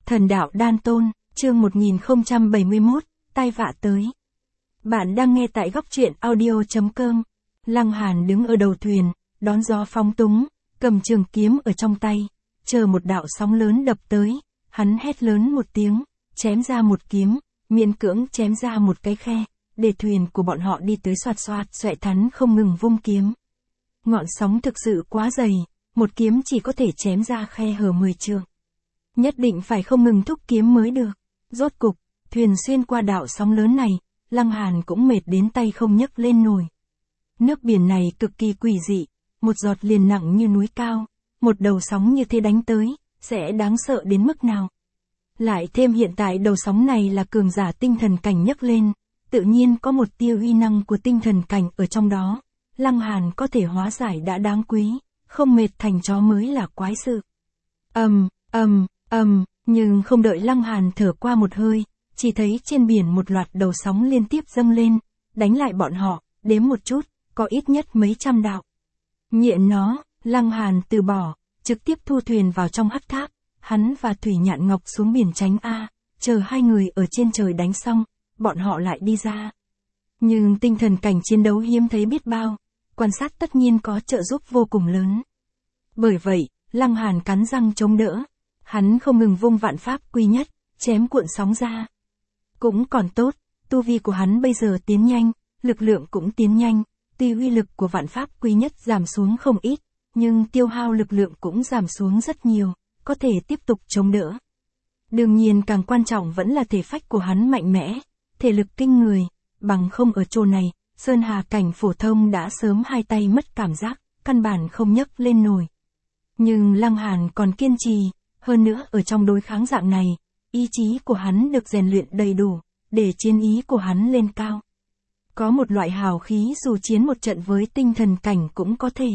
Thần đạo đan tôn, chương 1071, tai vạ tới. Bạn đang nghe tại góc truyện audio.com. Lăng Hàn đứng ở đầu thuyền, đón gió phóng túng, cầm trường kiếm ở trong tay, chờ một đạo sóng lớn đập tới, hắn hét lớn một tiếng, chém ra một kiếm, miễn cưỡng chém ra một cái khe, để thuyền của bọn họ đi tới xoạt xoạt xoẹ thắn không ngừng vung kiếm. Ngọn sóng thực sự quá dày, một kiếm chỉ có thể chém ra khe hở 10 trượng. Nhất định phải không ngừng thúc kiếm mới được. Rốt cục, thuyền xuyên qua đạo sóng lớn này, Lăng Hàn cũng mệt đến tay không nhấc lên nổi. Nước biển này cực kỳ quỷ dị, một giọt liền nặng như núi cao, một đầu sóng như thế đánh tới, sẽ đáng sợ đến mức nào. Lại thêm hiện tại đầu sóng này là cường giả tinh thần cảnh nhấc lên, tự nhiên có một tia uy năng của tinh thần cảnh ở trong đó. Lăng Hàn có thể hóa giải đã đáng quý, không mệt thành chó mới là quái sự. Nhưng không đợi Lăng Hàn thở qua một hơi, chỉ thấy trên biển một loạt đầu sóng liên tiếp dâng lên, đánh lại bọn họ, đếm một chút, có ít nhất mấy trăm đạo. Nghiện nó, Lăng Hàn từ bỏ, trực tiếp thu thuyền vào trong hắc tháp, hắn và Thủy Nhạn Ngọc xuống biển tránh chờ hai người ở trên trời đánh xong, bọn họ lại đi ra. Nhưng tinh thần cảnh chiến đấu hiếm thấy biết bao, quan sát tất nhiên có trợ giúp vô cùng lớn. Bởi vậy, Lăng Hàn cắn răng chống đỡ. Hắn không ngừng vung vạn pháp quy nhất, chém cuộn sóng ra. Cũng còn tốt, tu vi của hắn bây giờ tiến nhanh, lực lượng cũng tiến nhanh, tuy uy lực của vạn pháp quy nhất giảm xuống không ít, nhưng tiêu hao lực lượng cũng giảm xuống rất nhiều, có thể tiếp tục chống đỡ. Đương nhiên càng quan trọng vẫn là thể phách của hắn mạnh mẽ, thể lực kinh người, bằng không ở chỗ này, Sơn Hà cảnh phổ thông đã sớm hai tay mất cảm giác, căn bản không nhấc lên nổi. Nhưng Lăng Hàn còn kiên trì. Hơn nữa ở trong đối kháng dạng này, ý chí của hắn được rèn luyện đầy đủ, để chiến ý của hắn lên cao. Có một loại hào khí dù chiến một trận với tinh thần cảnh cũng có thể.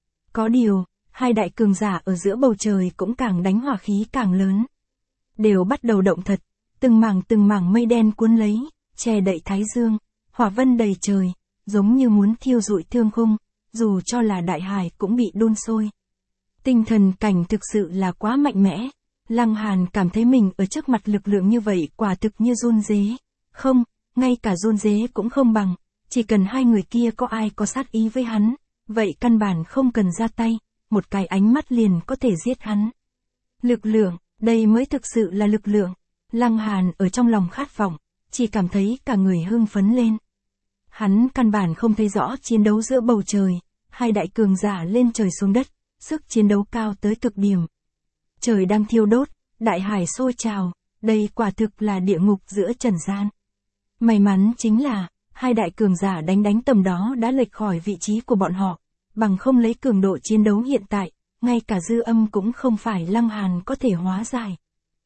Có điều, hai đại cường giả ở giữa bầu trời cũng càng đánh hỏa khí càng lớn. Đều bắt đầu động thật, từng mảng mây đen cuốn lấy, che đậy thái dương, hỏa vân đầy trời, giống như muốn thiêu rụi thương khung, dù cho là đại hải cũng bị đun sôi. Tinh thần cảnh thực sự là quá mạnh mẽ. Lăng Hàn cảm thấy mình ở trước mặt lực lượng như vậy quả thực như run rế. Không, ngay cả run rế cũng không bằng. Chỉ cần hai người kia có ai có sát ý với hắn, vậy căn bản không cần ra tay, một cái ánh mắt liền có thể giết hắn. Lực lượng, đây mới thực sự là lực lượng. Lăng Hàn ở trong lòng khát vọng, chỉ cảm thấy cả người hưng phấn lên. Hắn căn bản không thấy rõ chiến đấu giữa bầu trời, hai đại cường giả lên trời xuống đất. Sức chiến đấu cao tới cực điểm. Trời đang thiêu đốt, đại hải sôi trào, đây quả thực là địa ngục giữa trần gian. May mắn chính là, hai đại cường giả đánh tầm đó đã lệch khỏi vị trí của bọn họ, bằng không lấy cường độ chiến đấu hiện tại, ngay cả dư âm cũng không phải Lăng Hàn có thể hóa giải.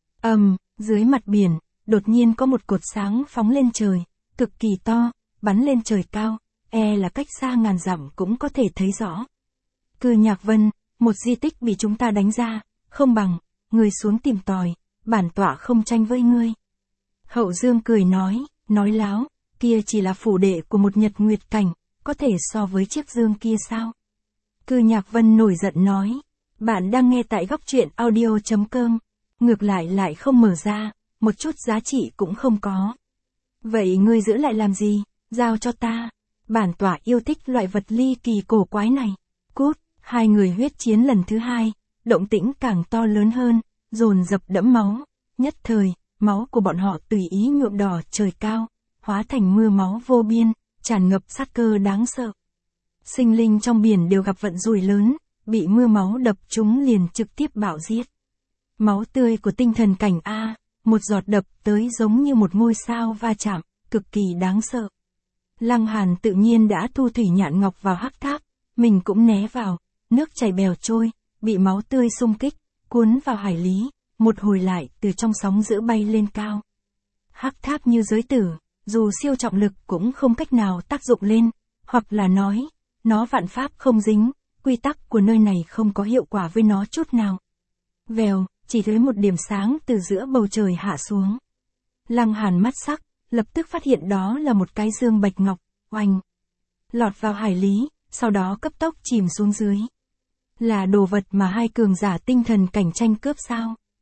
Dưới mặt biển, đột nhiên có một cột sáng phóng lên trời, cực kỳ to, bắn lên trời cao, là cách xa ngàn dặm cũng có thể thấy rõ. Cư Nhạc Vân, một di tích bị chúng ta đánh ra, không bằng, người xuống tìm tòi, bản tọa không tranh với ngươi. Hậu Dương cười nói láo, kia chỉ là phủ đệ của một nhật nguyệt cảnh, có thể so với chiếc dương kia sao? Cư Nhạc Vân nổi giận nói, bạn đang nghe tại góc truyện audio.com, ngược lại không mở ra, một chút giá trị cũng không có. Vậy ngươi giữ lại làm gì, giao cho ta, bản tọa yêu thích loại vật ly kỳ cổ quái này, cút. Hai người huyết chiến lần thứ hai, động tĩnh càng to lớn hơn, dồn dập đẫm máu, nhất thời, máu của bọn họ tùy ý nhuộm đỏ trời cao, hóa thành mưa máu vô biên, tràn ngập sát cơ đáng sợ. Sinh linh trong biển đều gặp vận rủi lớn, bị mưa máu đập chúng liền trực tiếp bạo giết. Máu tươi của tinh thần cảnh một giọt đập tới giống như một ngôi sao va chạm, cực kỳ đáng sợ. Lăng Hàn tự nhiên đã thu Thủy Nhạn Ngọc vào hắc tháp, mình cũng né vào. Nước chảy bèo trôi, bị máu tươi xung kích, cuốn vào hải lý, một hồi lại từ trong sóng dữ bay lên cao. Hắc tháp như giới tử, dù siêu trọng lực cũng không cách nào tác dụng lên, hoặc là nói, nó vạn pháp không dính, quy tắc của nơi này không có hiệu quả với nó chút nào. Vèo, chỉ thấy một điểm sáng từ giữa bầu trời hạ xuống. Lăng Hàn mắt sắc, lập tức phát hiện đó là một cái dương bạch ngọc, oanh, lọt vào hải lý, sau đó cấp tốc chìm xuống dưới. Là đồ vật mà hai cường giả tinh thần cảnh tranh cướp sao?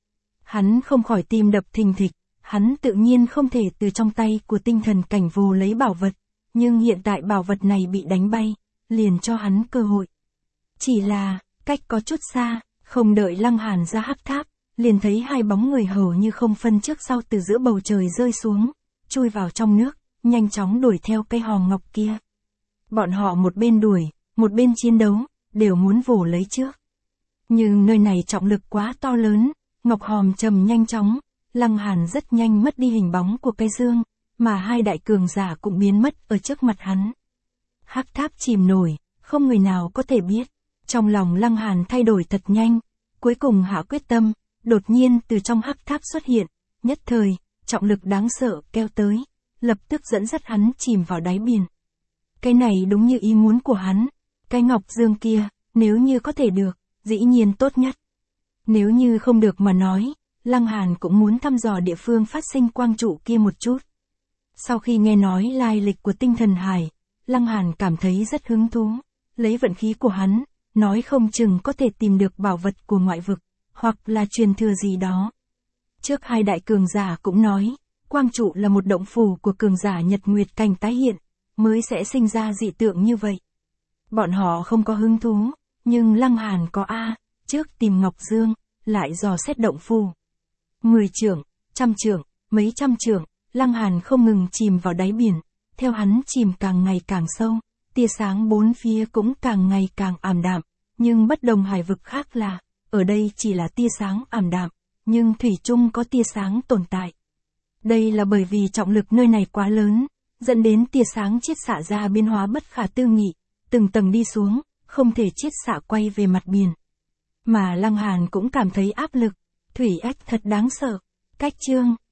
Hắn không khỏi tim đập thình thịch, hắn tự nhiên không thể từ trong tay của tinh thần cảnh vồ lấy bảo vật, nhưng hiện tại bảo vật này bị đánh bay, liền cho hắn cơ hội. Chỉ là, cách có chút xa, không đợi Lăng Hàn ra hắc tháp, liền thấy hai bóng người hầu như không phân trước sau từ giữa bầu trời rơi xuống, chui vào trong nước, nhanh chóng đuổi theo cây hòm ngọc kia. Bọn họ một bên đuổi, một bên chiến đấu, đều muốn vồ lấy trước. Nhưng nơi này trọng lực quá to lớn, ngọc hòm trầm nhanh chóng, Lăng Hàn rất nhanh mất đi hình bóng của cây dương, mà hai đại cường giả cũng biến mất ở trước mặt hắn. Hắc tháp chìm nổi, không người nào có thể biết. Trong lòng Lăng Hàn thay đổi thật nhanh, cuối cùng hạ quyết tâm, đột nhiên từ trong hắc tháp xuất hiện, nhất thời, trọng lực đáng sợ kéo tới, lập tức dẫn dắt hắn chìm vào đáy biển. Cái này đúng như ý muốn của hắn, cái ngọc dương kia, nếu như có thể được, dĩ nhiên tốt nhất. Nếu như không được mà nói, Lăng Hàn cũng muốn thăm dò địa phương phát sinh quang trụ kia một chút. Sau khi nghe nói lai lịch của tinh thần hải, Lăng Hàn cảm thấy rất hứng thú, lấy vận khí của hắn, nói không chừng có thể tìm được bảo vật của ngoại vực, hoặc là truyền thừa gì đó. Trước hai đại cường giả cũng nói, quang trụ là một động phủ của cường giả nhật nguyệt cảnh tái hiện, mới sẽ sinh ra dị tượng như vậy. Bọn họ không có hứng thú, nhưng Lăng Hàn có trước tìm Ngọc Dương, lại dò xét động phủ. 10 trượng, trăm trượng, mấy trăm trượng, Lăng Hàn không ngừng chìm vào đáy biển, theo hắn chìm càng ngày càng sâu, tia sáng bốn phía cũng càng ngày càng ảm đạm, nhưng bất đồng hải vực khác là, ở đây chỉ là tia sáng ảm đạm, nhưng thủy chung có tia sáng tồn tại. Đây là bởi vì trọng lực nơi này quá lớn, dẫn đến tia sáng chiết xạ ra biến hóa bất khả tư nghị, từng tầng đi xuống, không thể chiết xạ quay về mặt biển. Mà Lăng Hàn cũng cảm thấy áp lực, thủy ách thật đáng sợ. Cách chương